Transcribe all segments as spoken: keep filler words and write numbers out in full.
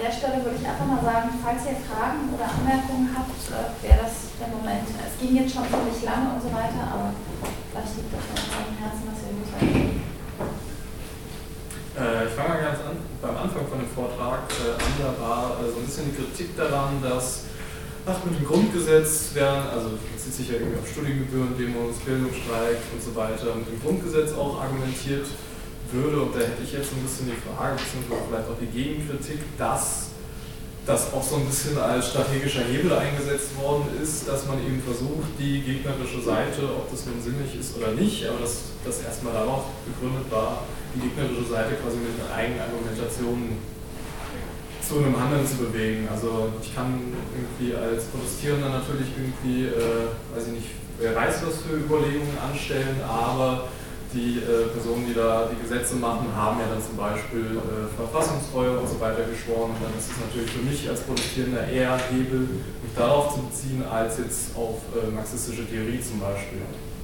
der Stelle würde ich einfach mal sagen, falls ihr Fragen oder Anmerkungen habt, wäre das der Moment. Es ging jetzt schon ziemlich lange und so weiter, aber vielleicht liegt euch noch am Herzen, was ihr loswerden. Äh, ich fange mal ganz an, beim Anfang von dem Vortrag äh, an, da war äh, so ein bisschen die Kritik daran, dass ach, mit dem Grundgesetz werden, also das zieht sich ja irgendwie auf Studiengebühren, Demos, Bildungsstreik und so weiter, mit dem Grundgesetz auch argumentiert würde, und da hätte ich jetzt ein bisschen die Frage, beziehungsweise vielleicht auch die Gegenkritik, dass das auch so ein bisschen als strategischer Hebel eingesetzt worden ist, dass man eben versucht, die gegnerische Seite, ob das nun sinnig ist oder nicht, aber dass das erstmal darauf begründet war, die gegnerische Seite quasi mit einer eigenen Argumentation zu einem Handeln zu bewegen. Also ich kann irgendwie als Protestierender natürlich irgendwie, äh, weiß ich nicht, wer weiß was für Überlegungen anstellen, aber die äh, Personen, die da die Gesetze machen, haben ja dann zum Beispiel äh, Verfassungstreue und so weiter geschworen, und dann ist es natürlich für mich als Protestierender eher Hebel, mich darauf zu beziehen, als jetzt auf äh, marxistische Theorie zum Beispiel.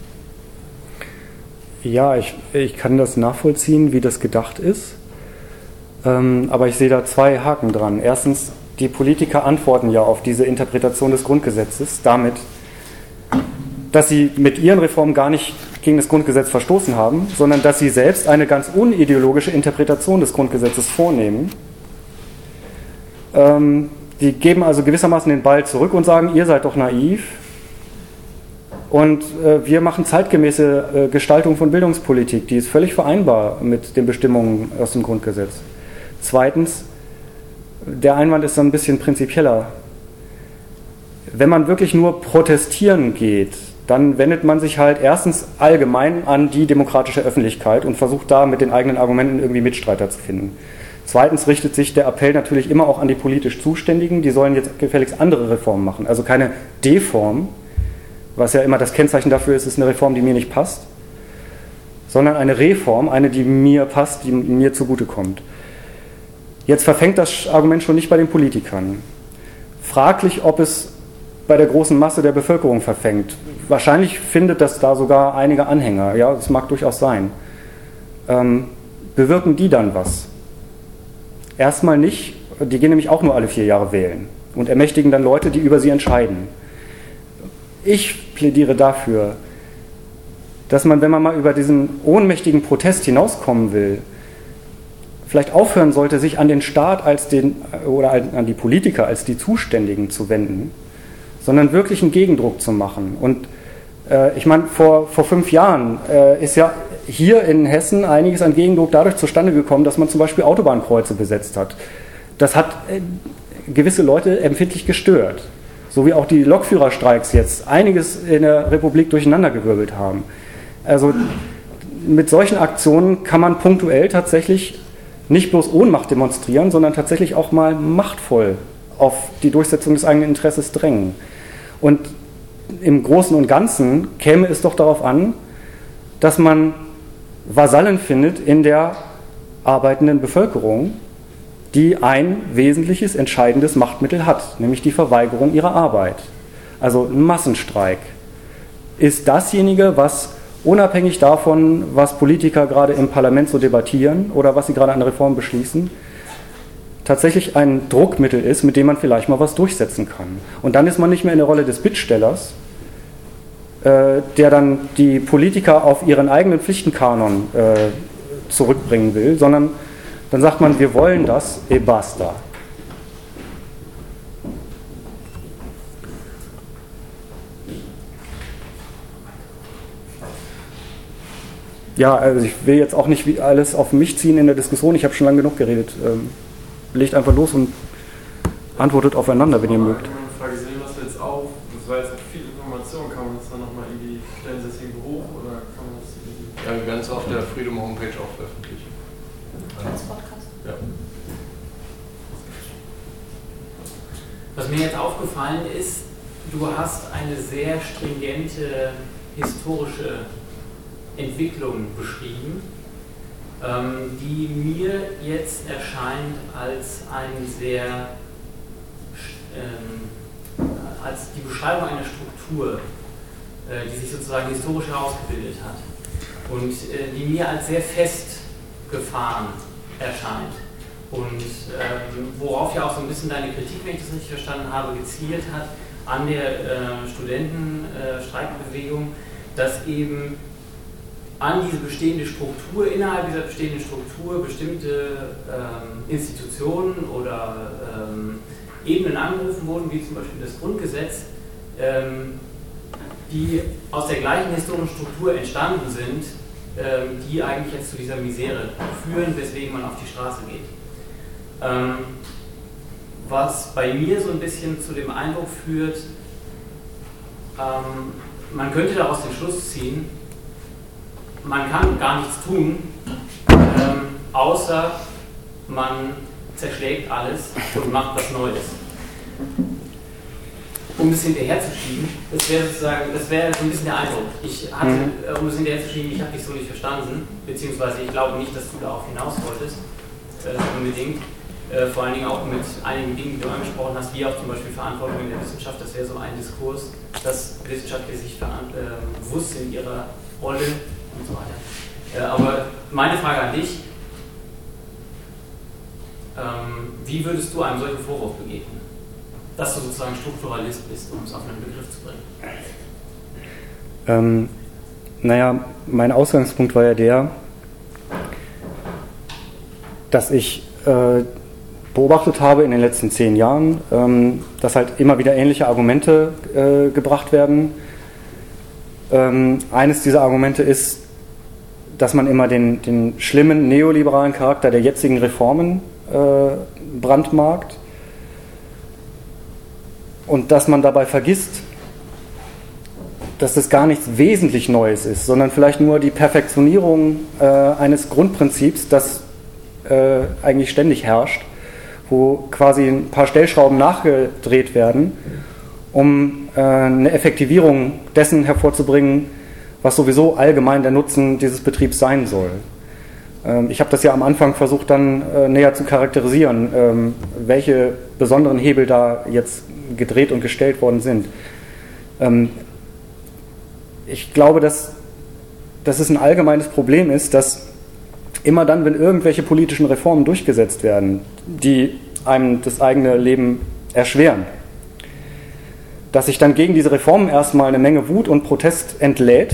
Ja, ich, ich kann das nachvollziehen, wie das gedacht ist. Ähm, aber ich sehe da zwei Haken dran. Erstens, die Politiker antworten ja auf diese Interpretation des Grundgesetzes damit, dass sie mit ihren Reformen gar nicht gegen das Grundgesetz verstoßen haben, sondern dass sie selbst eine ganz unideologische Interpretation des Grundgesetzes vornehmen. Ähm, die geben also gewissermaßen den Ball zurück und sagen, ihr seid doch naiv und äh, wir machen zeitgemäße äh, Gestaltung von Bildungspolitik, die ist völlig vereinbar mit den Bestimmungen aus dem Grundgesetz. Zweitens, der Einwand ist so ein bisschen prinzipieller. Wenn man wirklich nur protestieren geht, dann wendet man sich halt erstens allgemein an die demokratische Öffentlichkeit und versucht da mit den eigenen Argumenten irgendwie Mitstreiter zu finden. Zweitens richtet sich der Appell natürlich immer auch an die politisch Zuständigen, die sollen jetzt gefälligst andere Reformen machen. Also keine Deform, was ja immer das Kennzeichen dafür ist, ist eine Reform, die mir nicht passt, sondern eine Reform, eine, die mir passt, die mir zugutekommt. Jetzt verfängt das Argument schon nicht bei den Politikern. Fraglich, ob es bei der großen Masse der Bevölkerung verfängt. Wahrscheinlich findet das da sogar einige Anhänger. Ja, das mag durchaus sein. Ähm, bewirken die dann was? Erstmal nicht. Die gehen nämlich auch nur alle vier Jahre wählen und ermächtigen dann Leute, die über sie entscheiden. Ich plädiere dafür, dass man, wenn man mal über diesen ohnmächtigen Protest hinauskommen will, vielleicht aufhören sollte, sich an den Staat als den, oder an die Politiker als die Zuständigen zu wenden, sondern wirklich einen Gegendruck zu machen. Und äh, ich meine, vor, vor fünf Jahren äh, ist ja hier in Hessen einiges an Gegendruck dadurch zustande gekommen, dass man zum Beispiel Autobahnkreuze besetzt hat. Das hat äh, gewisse Leute empfindlich gestört. So wie auch die Lokführerstreiks jetzt einiges in der Republik durcheinandergewirbelt haben. Also mit solchen Aktionen kann man punktuell tatsächlich nicht bloß Ohnmacht demonstrieren, sondern tatsächlich auch mal machtvoll auf die Durchsetzung des eigenen Interesses drängen. Und im Großen und Ganzen käme es doch darauf an, dass man Vasallen findet in der arbeitenden Bevölkerung, die ein wesentliches, entscheidendes Machtmittel hat, nämlich die Verweigerung ihrer Arbeit. Also ein Massenstreik ist dasjenige, was unabhängig davon, was Politiker gerade im Parlament so debattieren oder was sie gerade an Reformen beschließen, tatsächlich ein Druckmittel ist, mit dem man vielleicht mal was durchsetzen kann. Und dann ist man nicht mehr in der Rolle des Bittstellers, äh, der dann die Politiker auf ihren eigenen Pflichtenkanon äh, zurückbringen will, sondern dann sagt man, wir wollen das, e basta. Ja, also ich will jetzt auch nicht alles auf mich ziehen in der Diskussion, ich habe schon lange genug geredet. Ähm, legt einfach los und antwortet aufeinander, wenn ihr mögt. Eine Frage, sehen wir das jetzt auf? Das war jetzt viel Information, kann man das dann nochmal irgendwie, stellen Sie das irgendwo hoch oder kann man das irgendwie... Ja, wir werden es auf der Freedom Homepage auch veröffentlichen. Als Podcast. Ja. Was mir jetzt aufgefallen ist, du hast eine sehr stringente historische Entwicklung beschrieben, ähm, die mir jetzt erscheint als ein sehr ähm, als die Beschreibung einer Struktur, äh, die sich sozusagen historisch herausgebildet hat und äh, die mir als sehr festgefahren erscheint. Und ähm, worauf ja auch so ein bisschen deine Kritik, wenn ich das richtig verstanden habe, gezielt hat, an der äh, Studentenstreikbewegung, äh, dass eben an diese bestehende Struktur, innerhalb dieser bestehenden Struktur bestimmte ähm, Institutionen oder ähm, Ebenen angerufen wurden, wie zum Beispiel das Grundgesetz, ähm, die aus der gleichen historischen Struktur entstanden sind, ähm, die eigentlich jetzt zu dieser Misere führen, weswegen man auf die Straße geht. Ähm, was bei mir so ein bisschen zu dem Eindruck führt, ähm, man könnte daraus den Schluss ziehen, man kann gar nichts tun, ähm, außer man zerschlägt alles und macht was Neues. Um es hinterherzuschieben, das wäre sozusagen, das wäre so ein bisschen der Eindruck. Ich hatte, mhm. um es hinterherzuschieben, ich habe dich so nicht verstanden, beziehungsweise ich glaube nicht, dass du darauf hinaus wolltest, äh, unbedingt. Äh, vor allen Dingen auch mit einigen Dingen, die du angesprochen hast, wie auch zum Beispiel Verantwortung in der Wissenschaft, das wäre so ein Diskurs, dass Wissenschaftler sich äh, bewusst sind ihrer Rolle und so weiter. Äh, aber meine Frage an dich, ähm, wie würdest du einem solchen Vorwurf begegnen? Dass du sozusagen Strukturalist bist, um es auf einen Begriff zu bringen. Ähm, naja, mein Ausgangspunkt war ja der, dass ich äh, beobachtet habe in den letzten zehn Jahren, ähm, dass halt immer wieder ähnliche Argumente äh, gebracht werden. Ähm, eines dieser Argumente ist, dass man immer den, den schlimmen neoliberalen Charakter der jetzigen Reformen äh, brandmarkt und dass man dabei vergisst, dass das gar nichts wesentlich Neues ist, sondern vielleicht nur die Perfektionierung äh, eines Grundprinzips, das äh, eigentlich ständig herrscht, wo quasi ein paar Stellschrauben nachgedreht werden, um äh, eine Effektivierung dessen hervorzubringen, was sowieso allgemein der Nutzen dieses Betriebs sein soll. Ähm, ich habe das ja am Anfang versucht dann äh, näher zu charakterisieren, ähm, welche besonderen Hebel da jetzt gedreht und gestellt worden sind. Ähm, ich glaube, dass, dass es ein allgemeines Problem ist, dass immer dann, wenn irgendwelche politischen Reformen durchgesetzt werden, die einem das eigene Leben erschweren, dass sich dann gegen diese Reformen erstmal eine Menge Wut und Protest entlädt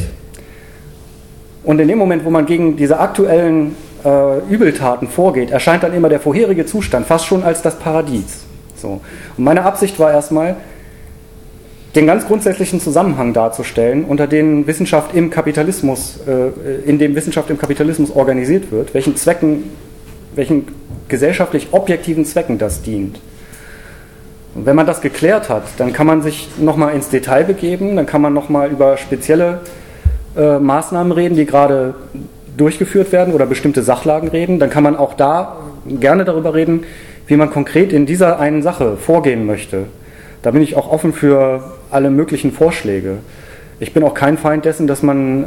und in dem Moment, wo man gegen diese aktuellen äh, Übeltaten vorgeht, erscheint dann immer der vorherige Zustand fast schon als das Paradies. So. Und meine Absicht war erstmal, den ganz grundsätzlichen Zusammenhang darzustellen, unter dem Wissenschaft im Kapitalismus, äh, in dem Wissenschaft im Kapitalismus organisiert wird, welchen Zwecken, welchen gesellschaftlich objektiven Zwecken das dient. Und wenn man das geklärt hat, dann kann man sich nochmal ins Detail begeben, dann kann man nochmal über spezielle äh, Maßnahmen reden, die gerade durchgeführt werden oder bestimmte Sachlagen reden. Dann kann man auch da gerne darüber reden, wie man konkret in dieser einen Sache vorgehen möchte. Da bin ich auch offen für alle möglichen Vorschläge. Ich bin auch kein Feind dessen, dass man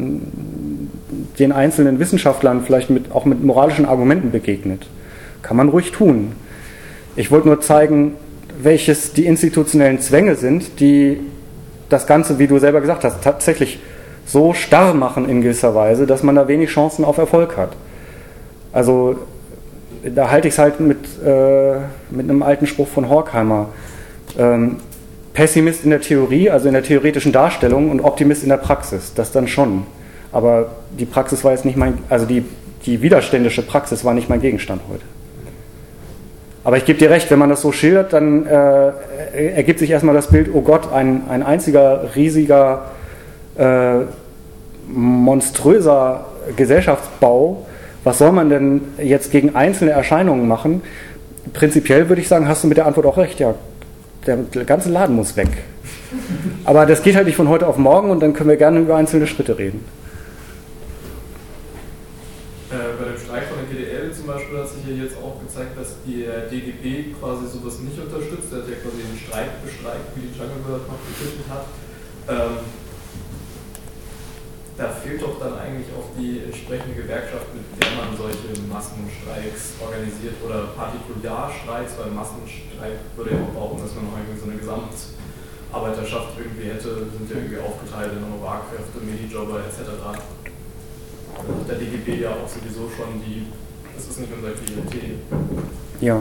äh, den einzelnen Wissenschaftlern vielleicht mit, auch mit moralischen Argumenten begegnet. Kann man ruhig tun. Ich wollte nur zeigen, welches die institutionellen Zwänge sind, die das Ganze, wie du selber gesagt hast, tatsächlich so starr machen in gewisser Weise, dass man da wenig Chancen auf Erfolg hat. Also da halte ich es halt mit, äh, mit einem alten Spruch von Horkheimer. Ähm, Pessimist in der Theorie, also in der theoretischen Darstellung, und Optimist in der Praxis, das dann schon. Aber die Praxis war jetzt nicht mein, also die, die widerständische Praxis war nicht mein Gegenstand heute. Aber ich gebe dir recht, wenn man das so schildert, dann äh, ergibt sich erstmal das Bild, oh Gott, ein, ein einziger, riesiger, äh, monströser Gesellschaftsbau. Was soll man denn jetzt gegen einzelne Erscheinungen machen? Prinzipiell würde ich sagen, hast du mit der Antwort auch recht, ja. Der ganze Laden muss weg. Aber das geht halt nicht von heute auf morgen und dann können wir gerne über einzelne Schritte reden. Äh, bei dem Streik von der G D L zum Beispiel hat sich ja jetzt auch gezeigt, dass der D G B quasi sowas nicht unterstützt. Der hat ja quasi den Streik bestreikt, wie die Jungle Bird noch getitelt hat. Ähm, da fehlt doch dann eigentlich auch die entsprechende Gewerkschaft, mit der man solche Massenstreiks organisiert oder Partikularstreiks, weil Massenstreik würde ja auch brauchen, dass man noch irgendwie so eine Gesamtarbeiterschaft irgendwie hätte, sind ja irgendwie aufgeteilt in Honorarkräfte, Minijobber et cetera. Da hat der D G B ja auch sowieso schon die Das ist nicht unser Klientel. Ja.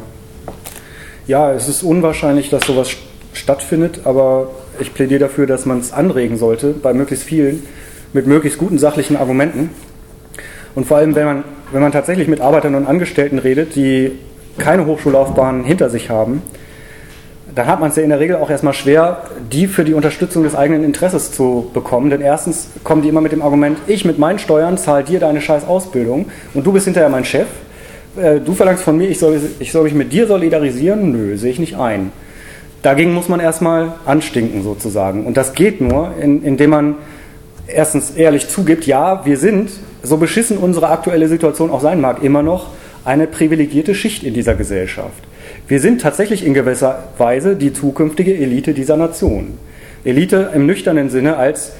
Ja, es ist unwahrscheinlich, dass sowas stattfindet, aber ich plädiere dafür, dass man es anregen sollte, bei möglichst vielen, mit möglichst guten sachlichen Argumenten. Und vor allem, wenn man, wenn man tatsächlich mit Arbeitern und Angestellten redet, die keine Hochschullaufbahn hinter sich haben, dann hat man es ja in der Regel auch erstmal schwer, die für die Unterstützung des eigenen Interesses zu bekommen. Denn erstens kommen die immer mit dem Argument, ich mit meinen Steuern zahle dir deine scheiß Ausbildung und du bist hinterher mein Chef. Du verlangst von mir, ich soll, ich soll mich mit dir solidarisieren? Nö, sehe ich nicht ein. Dagegen muss man erstmal anstinken sozusagen. Und das geht nur, in, indem man erstens ehrlich zugibt, ja, wir sind, so beschissen unsere aktuelle Situation auch sein mag, immer noch eine privilegierte Schicht in dieser Gesellschaft. Wir sind tatsächlich in gewisser Weise die zukünftige Elite dieser Nation. Elite im nüchternen Sinne als,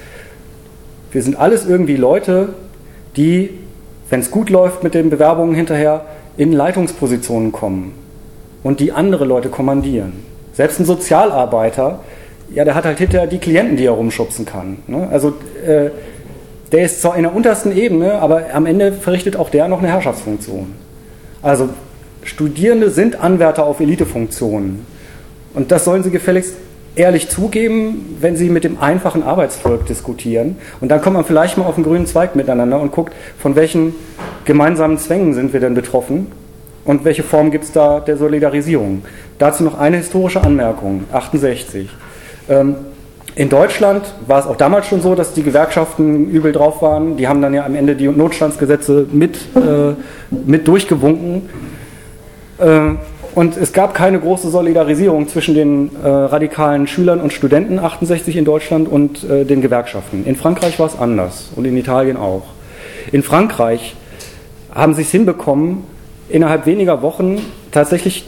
wir sind alles irgendwie Leute, die, wenn es gut läuft mit den Bewerbungen hinterher, in Leitungspositionen kommen und die andere Leute kommandieren. Selbst ein Sozialarbeiter, ja, der hat halt hinterher die Klienten, die er rumschubsen kann. Ne? Also äh, der ist zwar in der untersten Ebene, aber am Ende verrichtet auch der noch eine Herrschaftsfunktion. Also Studierende sind Anwärter auf Elitefunktionen. Und das sollen sie gefälligst ehrlich zugeben, wenn sie mit dem einfachen Arbeitsvolk diskutieren. Und dann kommt man vielleicht mal auf den grünen Zweig miteinander und guckt, von welchen gemeinsamen Zwängen sind wir denn betroffen und welche Form gibt es da der Solidarisierung. Dazu noch eine historische Anmerkung, achtundsechzig. Ähm, in Deutschland war es auch damals schon so, dass die Gewerkschaften übel drauf waren. Die haben dann ja am Ende die Notstandsgesetze mit, äh, mit durchgewunken. Äh, und es gab keine große Solidarisierung zwischen den äh, radikalen Schülern und Studenten achtundsechzig in Deutschland und äh, den Gewerkschaften. In Frankreich war es anders und in Italien auch. In Frankreich haben sie es hinbekommen, innerhalb weniger Wochen tatsächlich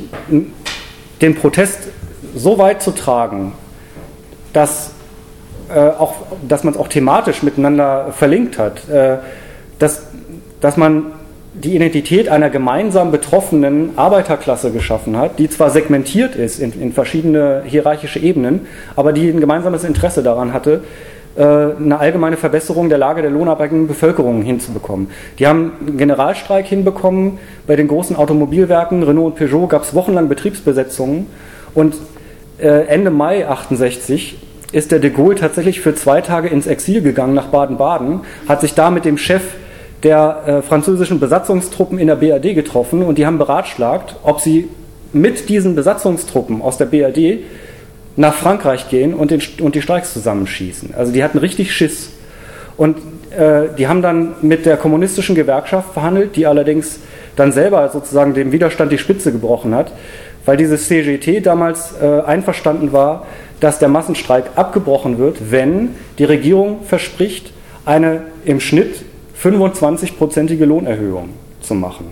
den Protest so weit zu tragen, dass, äh, auch, dass man es auch thematisch miteinander verlinkt hat, äh, dass, dass man die Identität einer gemeinsam betroffenen Arbeiterklasse geschaffen hat, die zwar segmentiert ist in, in verschiedene hierarchische Ebenen, aber die ein gemeinsames Interesse daran hatte, eine allgemeine Verbesserung der Lage der lohnarbeitenden Bevölkerung hinzubekommen. Die haben einen Generalstreik hinbekommen. Bei den großen Automobilwerken, Renault und Peugeot, gab es wochenlang Betriebsbesetzungen. Und Ende Mai achtundsechzig ist der de Gaulle tatsächlich für zwei Tage ins Exil gegangen nach Baden-Baden, hat sich da mit dem Chef der äh, französischen Besatzungstruppen in der B R D getroffen und die haben beratschlagt, ob sie mit diesen Besatzungstruppen aus der B R D nach Frankreich gehen und, den, und die Streiks zusammenschießen. Also die hatten richtig Schiss. Und äh, die haben dann mit der kommunistischen Gewerkschaft verhandelt, die allerdings dann selber sozusagen dem Widerstand die Spitze gebrochen hat, weil dieses C G T damals äh, einverstanden war, dass der Massenstreik abgebrochen wird, wenn die Regierung verspricht, eine im Schnitt fünfundzwanzig-prozentige Lohnerhöhung zu machen.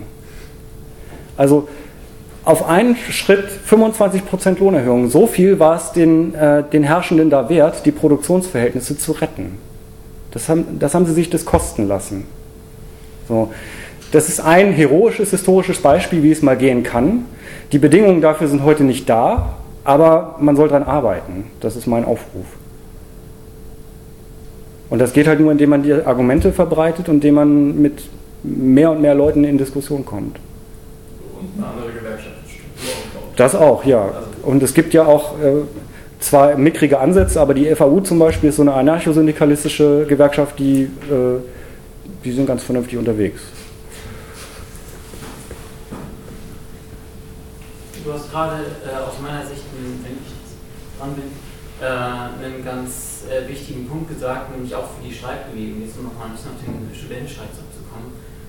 Also auf einen Schritt fünfundzwanzig Prozent Lohnerhöhung. So viel war es den, äh, den Herrschenden da wert, die Produktionsverhältnisse zu retten. Das haben, das haben sie sich das kosten lassen. So. Das ist ein heroisches, historisches Beispiel, wie es mal gehen kann. Die Bedingungen dafür sind heute nicht da, aber man soll daran arbeiten. Das ist mein Aufruf. Und das geht halt nur, indem man die Argumente verbreitet und indem man mit mehr und mehr Leuten in Diskussion kommt. Und eine andere Gewerkschaftsstruktur aufbaut. Das auch, ja. Und es gibt ja auch äh, zwar mickrige Ansätze, aber die F A U zum Beispiel ist so eine anarchosyndikalistische Gewerkschaft, die, äh, die sind ganz vernünftig unterwegs. Du hast gerade äh, aus meiner Sicht, wenn ich dran bin, äh, einen ganz äh, wichtigen Punkt gesagt, nämlich auch für die Streikbewegung, jetzt um nochmal ein bisschen auf den Studentenstreik zurückzukommen,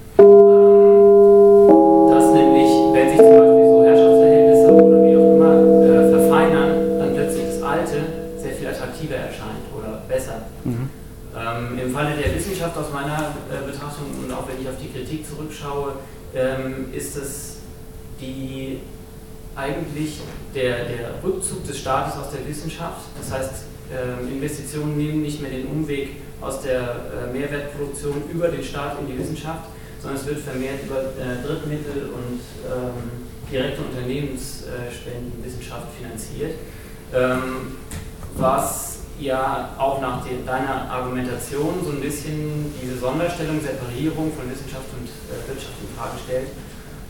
ähm, dass nämlich, wenn sich zum Beispiel so Herrschaftsverhältnisse oder wie auch immer äh, verfeinern, dann plötzlich das Alte sehr viel attraktiver erscheint oder besser. Mhm. Ähm, Im Falle der Wissenschaft aus meiner äh, Betrachtung und auch wenn ich auf die Kritik zurückschaue, ähm, ist es die eigentlich der, der Rückzug des Staates aus der Wissenschaft. Das heißt, äh, Investitionen nehmen nicht mehr den Umweg aus der äh, Mehrwertproduktion über den Staat in die Wissenschaft, sondern es wird vermehrt über äh, Drittmittel und ähm, direkte Unternehmensspenden äh, Wissenschaft finanziert. Ähm, was ja auch nach de, deiner Argumentation so ein bisschen diese Sonderstellung, Separierung von Wissenschaft und äh, Wirtschaft in Frage stellt.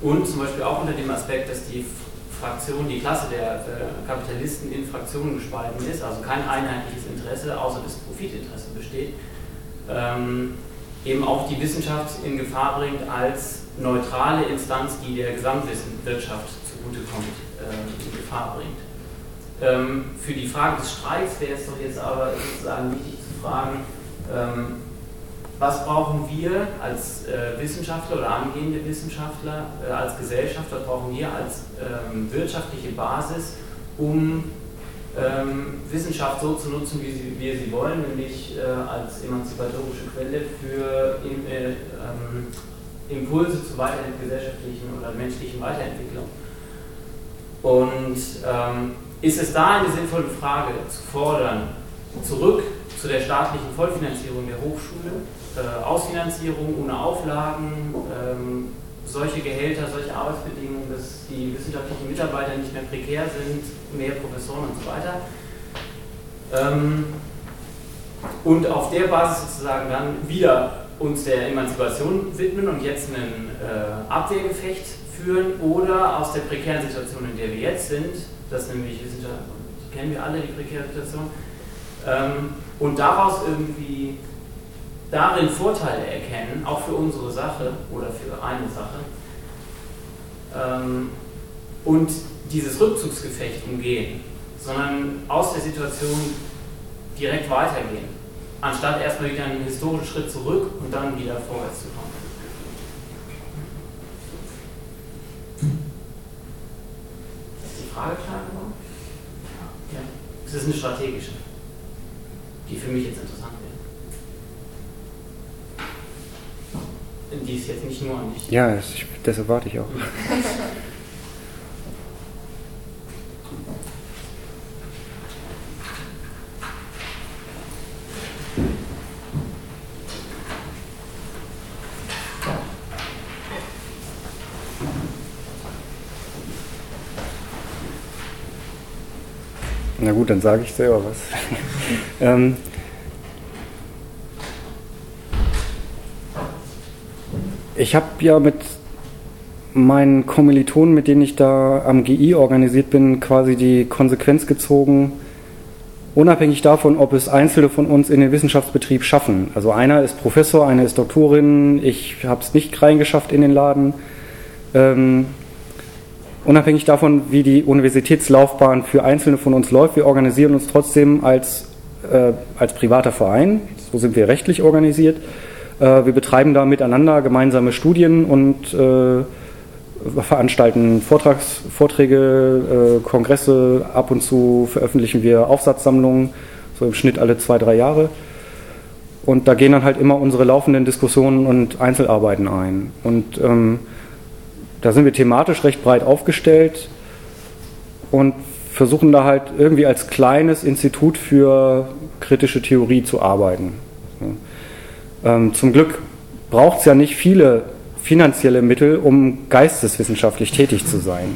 Und zum Beispiel auch unter dem Aspekt, dass die Fraktion, die Klasse der äh, Kapitalisten in Fraktionen gespalten ist, also kein einheitliches Interesse außer das Profitinteresse besteht, ähm, eben auch die Wissenschaft in Gefahr bringt als neutrale Instanz, die der Gesamtwirtschaft zugutekommt, äh, in Gefahr bringt. Ähm, für die Frage des Streiks wäre es doch jetzt aber sozusagen wichtig zu fragen, ähm, was brauchen wir als äh, Wissenschaftler oder angehende Wissenschaftler, äh, als Gesellschaft, was brauchen wir als ähm, wirtschaftliche Basis, um ähm, Wissenschaft so zu nutzen, wie sie, wir sie wollen, nämlich äh, als emanzipatorische Quelle für im, äh, ähm, Impulse zur weiter gesellschaftlichen oder menschlichen Weiterentwicklung. Und ähm, ist es da eine sinnvolle Frage zu fordern, zurück zu der staatlichen Vollfinanzierung der Hochschule, äh, Ausfinanzierung ohne Auflagen, ähm, solche Gehälter, solche Arbeitsbedingungen, dass die wissenschaftlichen Mitarbeiter nicht mehr prekär sind, mehr Professoren und so weiter. Ähm, und auf der Basis sozusagen dann wieder uns der Emanzipation widmen und jetzt ein äh, Abwehrgefecht führen oder aus der prekären Situation, in der wir jetzt sind, das nämlich, wir sind ja, die kennen wir alle, die prekäre Situation, ähm, und daraus irgendwie darin Vorteile erkennen, auch für unsere Sache oder für eine Sache, ähm, und dieses Rückzugsgefecht umgehen, sondern aus der Situation direkt weitergehen, anstatt erstmal wieder einen historischen Schritt zurück und dann wieder vorwärts zu kommen. Ist die Frage klar geworden? Ja. Es ist eine strategische, die für mich jetzt interessant wäre. Die ist jetzt nicht nur an dich. Ja, das, das erwarte ich auch. Na gut, dann sage ich selber was. ähm, ich habe ja mit meinen Kommilitonen, mit denen ich da am G I organisiert bin, quasi die Konsequenz gezogen, unabhängig davon, ob es Einzelne von uns in den Wissenschaftsbetrieb schaffen. Also einer ist Professor, einer ist Doktorin, ich habe es nicht reingeschafft in den Laden. Ähm, Unabhängig davon, wie die Universitätslaufbahn für Einzelne von uns läuft, wir organisieren uns trotzdem als, äh, als privater Verein, so sind wir rechtlich organisiert. Äh, wir betreiben da miteinander gemeinsame Studien und äh, veranstalten Vortrags, Vorträge, äh, Kongresse, ab und zu veröffentlichen wir Aufsatzsammlungen, so im Schnitt alle zwei, drei Jahre. Und da gehen dann halt immer unsere laufenden Diskussionen und Einzelarbeiten ein. Und ähm, da sind wir thematisch recht breit aufgestellt und versuchen da halt irgendwie als kleines Institut für kritische Theorie zu arbeiten. Ähm, zum Glück braucht es ja nicht viele finanzielle Mittel, um geisteswissenschaftlich tätig zu sein.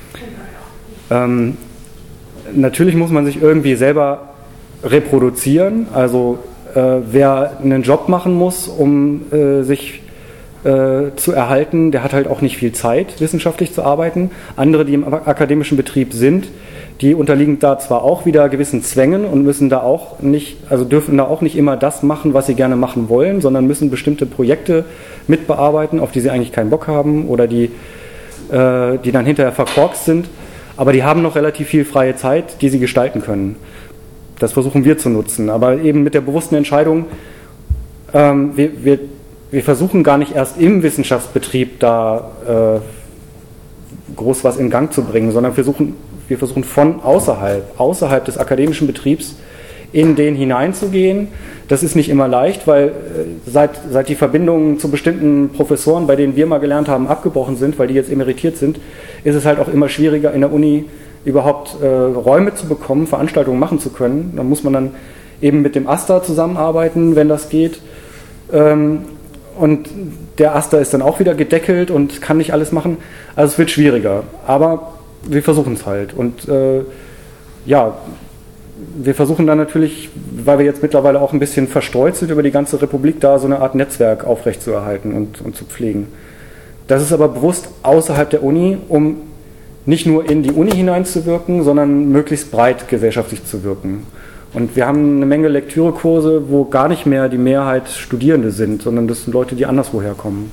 Ähm, natürlich muss man sich irgendwie selber reproduzieren, also äh, wer einen Job machen muss, um äh, sich Äh, zu erhalten, der hat halt auch nicht viel Zeit, wissenschaftlich zu arbeiten. Andere, die im akademischen Betrieb sind, die unterliegen da zwar auch wieder gewissen Zwängen und müssen da auch nicht, also dürfen da auch nicht immer das machen, was sie gerne machen wollen, sondern müssen bestimmte Projekte mitbearbeiten, auf die sie eigentlich keinen Bock haben oder die, äh, die dann hinterher verkorkst sind. Aber die haben noch relativ viel freie Zeit, die sie gestalten können. Das versuchen wir zu nutzen, aber eben mit der bewussten Entscheidung, ähm, wir, wir Wir versuchen gar nicht erst im Wissenschaftsbetrieb da äh, groß was in Gang zu bringen, sondern wir versuchen, wir versuchen von außerhalb, außerhalb des akademischen Betriebs in den hineinzugehen. Das ist nicht immer leicht, weil äh, seit, seit die Verbindungen zu bestimmten Professoren, bei denen wir mal gelernt haben, abgebrochen sind, weil die jetzt emeritiert sind, ist es halt auch immer schwieriger in der Uni überhaupt äh, Räume zu bekommen, Veranstaltungen machen zu können. Da muss man dann eben mit dem AStA zusammenarbeiten, wenn das geht. Ähm, Und der AStA ist dann auch wieder gedeckelt und kann nicht alles machen. Also es wird schwieriger. Aber wir versuchen es halt. Und äh, ja, wir versuchen dann natürlich, weil wir jetzt mittlerweile auch ein bisschen verstreut sind über die ganze Republik, da so eine Art Netzwerk aufrechtzuerhalten und, und zu pflegen. Das ist aber bewusst außerhalb der Uni, um nicht nur in die Uni hineinzuwirken, sondern möglichst breit gesellschaftlich zu wirken. Und wir haben eine Menge Lektürekurse, wo gar nicht mehr die Mehrheit Studierende sind, sondern das sind Leute, die anderswoher kommen.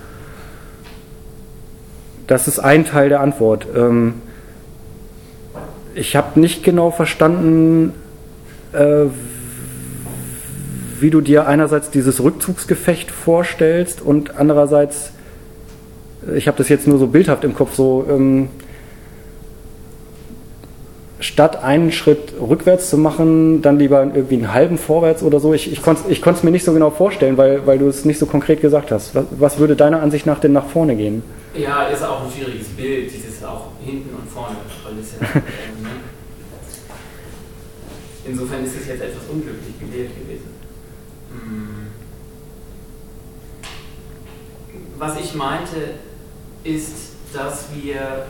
Das ist ein Teil der Antwort. Ich habe nicht genau verstanden, wie du dir einerseits dieses Rückzugsgefecht vorstellst und andererseits, ich habe das jetzt nur so bildhaft im Kopf, so statt einen Schritt rückwärts zu machen, dann lieber irgendwie einen halben vorwärts oder so. Ich, ich konnte ich es mir nicht so genau vorstellen, weil, weil du es nicht so konkret gesagt hast. Was, was würde deiner Ansicht nach denn nach vorne gehen? Ja, ist auch ein schwieriges Bild, dieses auch hinten und vorne. Weil es ja, ähm, ne? Insofern ist es jetzt etwas unglücklich gewählt gewesen. Was ich meinte, ist, dass wir,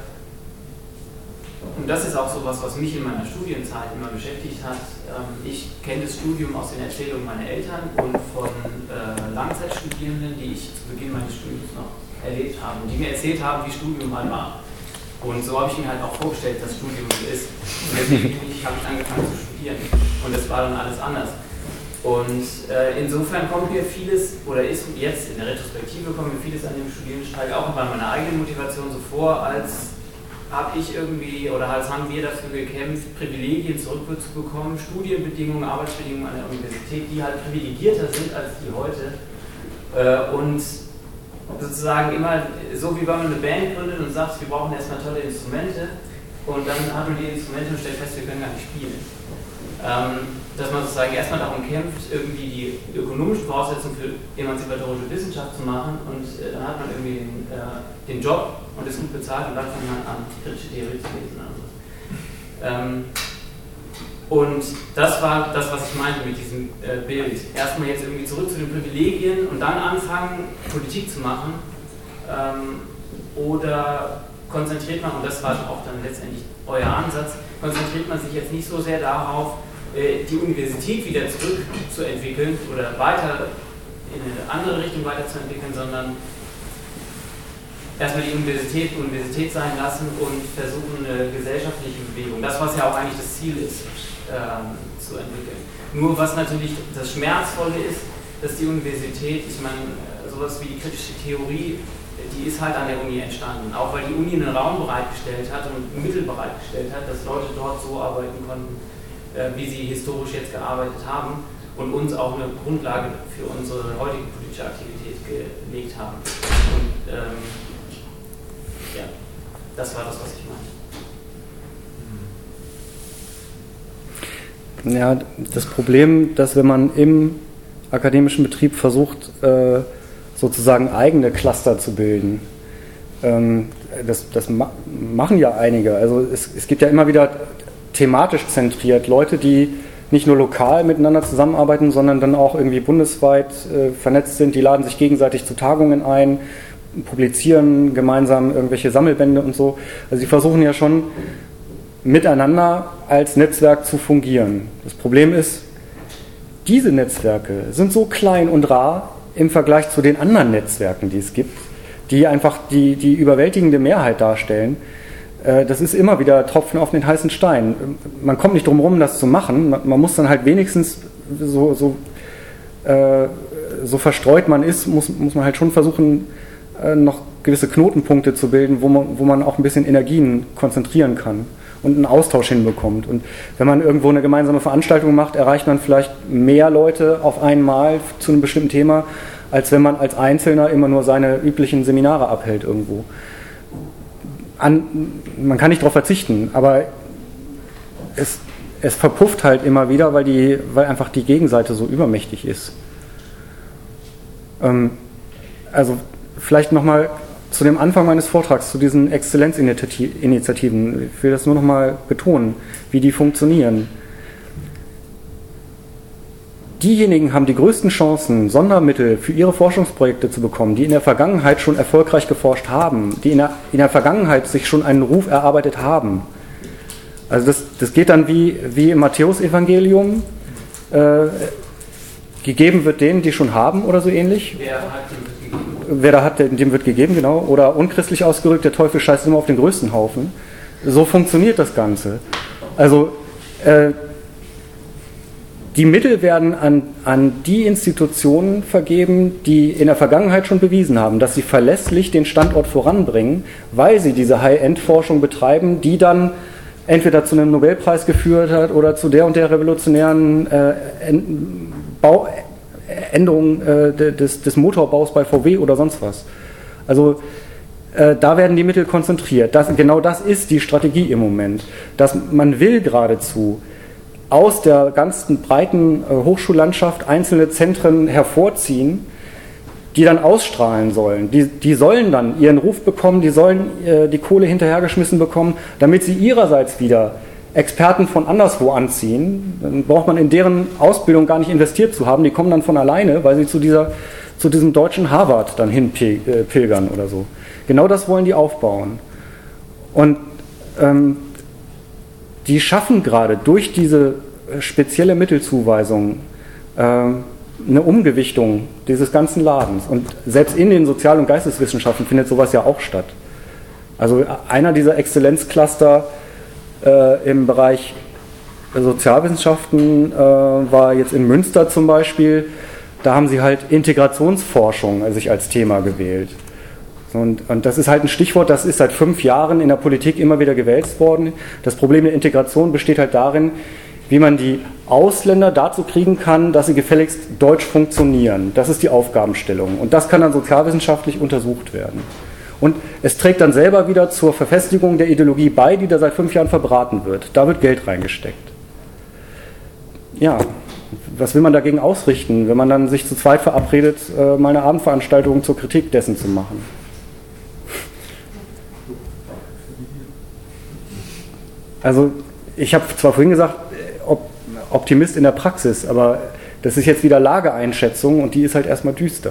und das ist auch so was, was mich in meiner Studienzeit immer beschäftigt hat. Ich kenne das Studium aus den Erzählungen meiner Eltern und von äh, Langzeitstudierenden, die ich zu Beginn meines Studiums noch erlebt habe und die mir erzählt haben, wie Studium mal war. Und so habe ich mir halt auch vorgestellt, dass Studium so ist. Und deswegen habe ich angefangen zu studieren. Und das war dann alles anders. Und äh, insofern kommt mir vieles, oder ist jetzt in der Retrospektive, kommt mir vieles an dem Studierendenstreik auch bei meiner eigenen Motivation so vor, als habe ich irgendwie, oder als haben wir dafür gekämpft, Privilegien zurückzubekommen, Studienbedingungen, Arbeitsbedingungen an der Universität, die halt privilegierter sind als die heute. Äh, und sozusagen immer, so wie wenn man eine Band gründet und sagt, wir brauchen erstmal tolle Instrumente, und dann hat man die Instrumente und stellt fest, wir können gar nicht spielen. Ähm, dass man sozusagen erstmal darum kämpft, irgendwie die ökonomischen Voraussetzungen für emanzipatorische Wissenschaft zu machen, und äh, dann hat man irgendwie den, äh, den Job und ist gut bezahlt und dann fängt man an, kritische Theorie zu lesen. Also. Ähm, und das war das, was ich meinte mit diesem äh, Bild. Erstmal jetzt irgendwie zurück zu den Privilegien und dann anfangen, Politik zu machen. Ähm, oder konzentriert man, und das war auch dann letztendlich euer Ansatz, konzentriert man sich jetzt nicht so sehr darauf, die Universität wieder zurückzuentwickeln oder weiter in eine andere Richtung weiterzuentwickeln, sondern erstmal die Universität Universität sein lassen und versuchen, eine gesellschaftliche Bewegung, das was ja auch eigentlich das Ziel ist, ähm, zu entwickeln. Nur was natürlich das Schmerzvolle ist, dass die Universität, ich meine, sowas wie die kritische Theorie, die ist halt an der Uni entstanden, auch weil die Uni einen Raum bereitgestellt hat und Mittel bereitgestellt hat, dass Leute dort so arbeiten konnten, wie sie historisch jetzt gearbeitet haben und uns auch eine Grundlage für unsere heutige politische Aktivität gelegt haben. Und ähm, ja, das war das, was ich meinte. Ja, das Problem, dass wenn man im akademischen Betrieb versucht, äh, sozusagen eigene Cluster zu bilden, ähm, das, das ma- machen ja einige. Also es, es gibt ja immer wieder thematisch zentriert Leute, die nicht nur lokal miteinander zusammenarbeiten, sondern dann auch irgendwie bundesweit äh, vernetzt sind. Die laden sich gegenseitig zu Tagungen ein, publizieren gemeinsam irgendwelche Sammelbände und so. Also sie versuchen ja schon miteinander als Netzwerk zu fungieren. Das Problem ist, diese Netzwerke sind so klein und rar im Vergleich zu den anderen Netzwerken, die es gibt, die einfach die, die überwältigende Mehrheit darstellen. Das ist immer wieder Tropfen auf den heißen Stein. Man kommt nicht drum herum, das zu machen. Man muss dann halt wenigstens, so, so, äh, so verstreut man ist, muss, muss man halt schon versuchen, äh, noch gewisse Knotenpunkte zu bilden, wo man, wo man auch ein bisschen Energien konzentrieren kann und einen Austausch hinbekommt. Und wenn man irgendwo eine gemeinsame Veranstaltung macht, erreicht man vielleicht mehr Leute auf einmal zu einem bestimmten Thema, als wenn man als Einzelner immer nur seine üblichen Seminare abhält irgendwo. An, man kann nicht darauf verzichten, aber es, es verpufft halt immer wieder, weil, die, weil einfach die Gegenseite so übermächtig ist. Ähm, also vielleicht nochmal zu dem Anfang meines Vortrags, zu diesen Exzellenzinitiativen. Ich will das nur nochmal betonen, wie die funktionieren. Diejenigen haben die größten Chancen, Sondermittel für ihre Forschungsprojekte zu bekommen, die in der Vergangenheit schon erfolgreich geforscht haben, die in der, in der Vergangenheit sich schon einen Ruf erarbeitet haben. Also das, das geht dann wie, wie im Matthäusevangelium, äh, gegeben wird denen, die schon haben oder so ähnlich. Wer hat dem gegeben? wer da hat, dem wird gegeben, genau. Oder unchristlich ausgerückt, der Teufel scheißt immer auf den größten Haufen. So funktioniert das Ganze. Also äh, die Mittel werden an, an die Institutionen vergeben, die in der Vergangenheit schon bewiesen haben, dass sie verlässlich den Standort voranbringen, weil sie diese High-End-Forschung betreiben, die dann entweder zu einem Nobelpreis geführt hat oder zu der und der revolutionären äh, Bau, Änderung äh, des, des Motorbaus bei V W oder sonst was. Also äh, da werden die Mittel konzentriert. Das, genau das ist die Strategie im Moment. Dass man will geradezu aus der ganzen breiten äh, Hochschullandschaft einzelne Zentren hervorziehen, die dann ausstrahlen sollen. Die, die sollen dann ihren Ruf bekommen, die sollen äh, die Kohle hinterhergeschmissen bekommen, damit sie ihrerseits wieder Experten von anderswo anziehen. Dann braucht man in deren Ausbildung gar nicht investiert zu haben, die kommen dann von alleine, weil sie zu, dieser, zu diesem deutschen Harvard dann hinpilgern oder so. Genau das wollen die aufbauen. Und ähm, die schaffen gerade durch diese spezielle Mittelzuweisung äh, eine Umgewichtung dieses ganzen Ladens. Und selbst in den Sozial- und Geisteswissenschaften findet sowas ja auch statt. Also einer dieser Exzellenzcluster äh, im Bereich Sozialwissenschaften äh, war jetzt in Münster zum Beispiel. Da haben sie halt Integrationsforschung äh, sich als Thema gewählt. Und, und das ist halt ein Stichwort, das ist seit fünf Jahren in der Politik immer wieder gewälzt worden. Das Problem der Integration besteht halt darin, wie man die Ausländer dazu kriegen kann, dass sie gefälligst deutsch funktionieren. Das ist die Aufgabenstellung. Und das kann dann sozialwissenschaftlich untersucht werden. Und es trägt dann selber wieder zur Verfestigung der Ideologie bei, die da seit fünf Jahren verbraten wird. Da wird Geld reingesteckt. Ja, was will man dagegen ausrichten, wenn man dann sich zu zweit verabredet, mal eine Abendveranstaltung zur Kritik dessen zu machen? Also ich habe zwar vorhin gesagt, Optimist in der Praxis, aber das ist jetzt wieder Lageeinschätzung und die ist halt erstmal düster.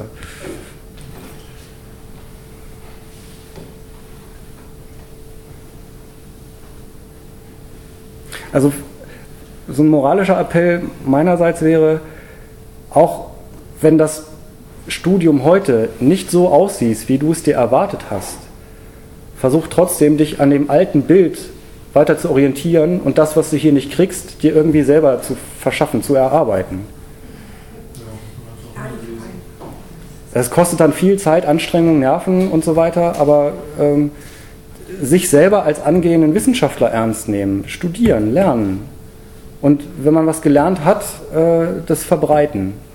Also so ein moralischer Appell meinerseits wäre, auch wenn das Studium heute nicht so aussieht, wie du es dir erwartet hast, versuch trotzdem, dich an dem alten Bild weiter zu orientieren und das, was du hier nicht kriegst, dir irgendwie selber zu verschaffen, zu erarbeiten. Das kostet dann viel Zeit, Anstrengung, Nerven und so weiter, aber ähm, sich selber als angehenden Wissenschaftler ernst nehmen, studieren, lernen und wenn man was gelernt hat, äh, das verbreiten.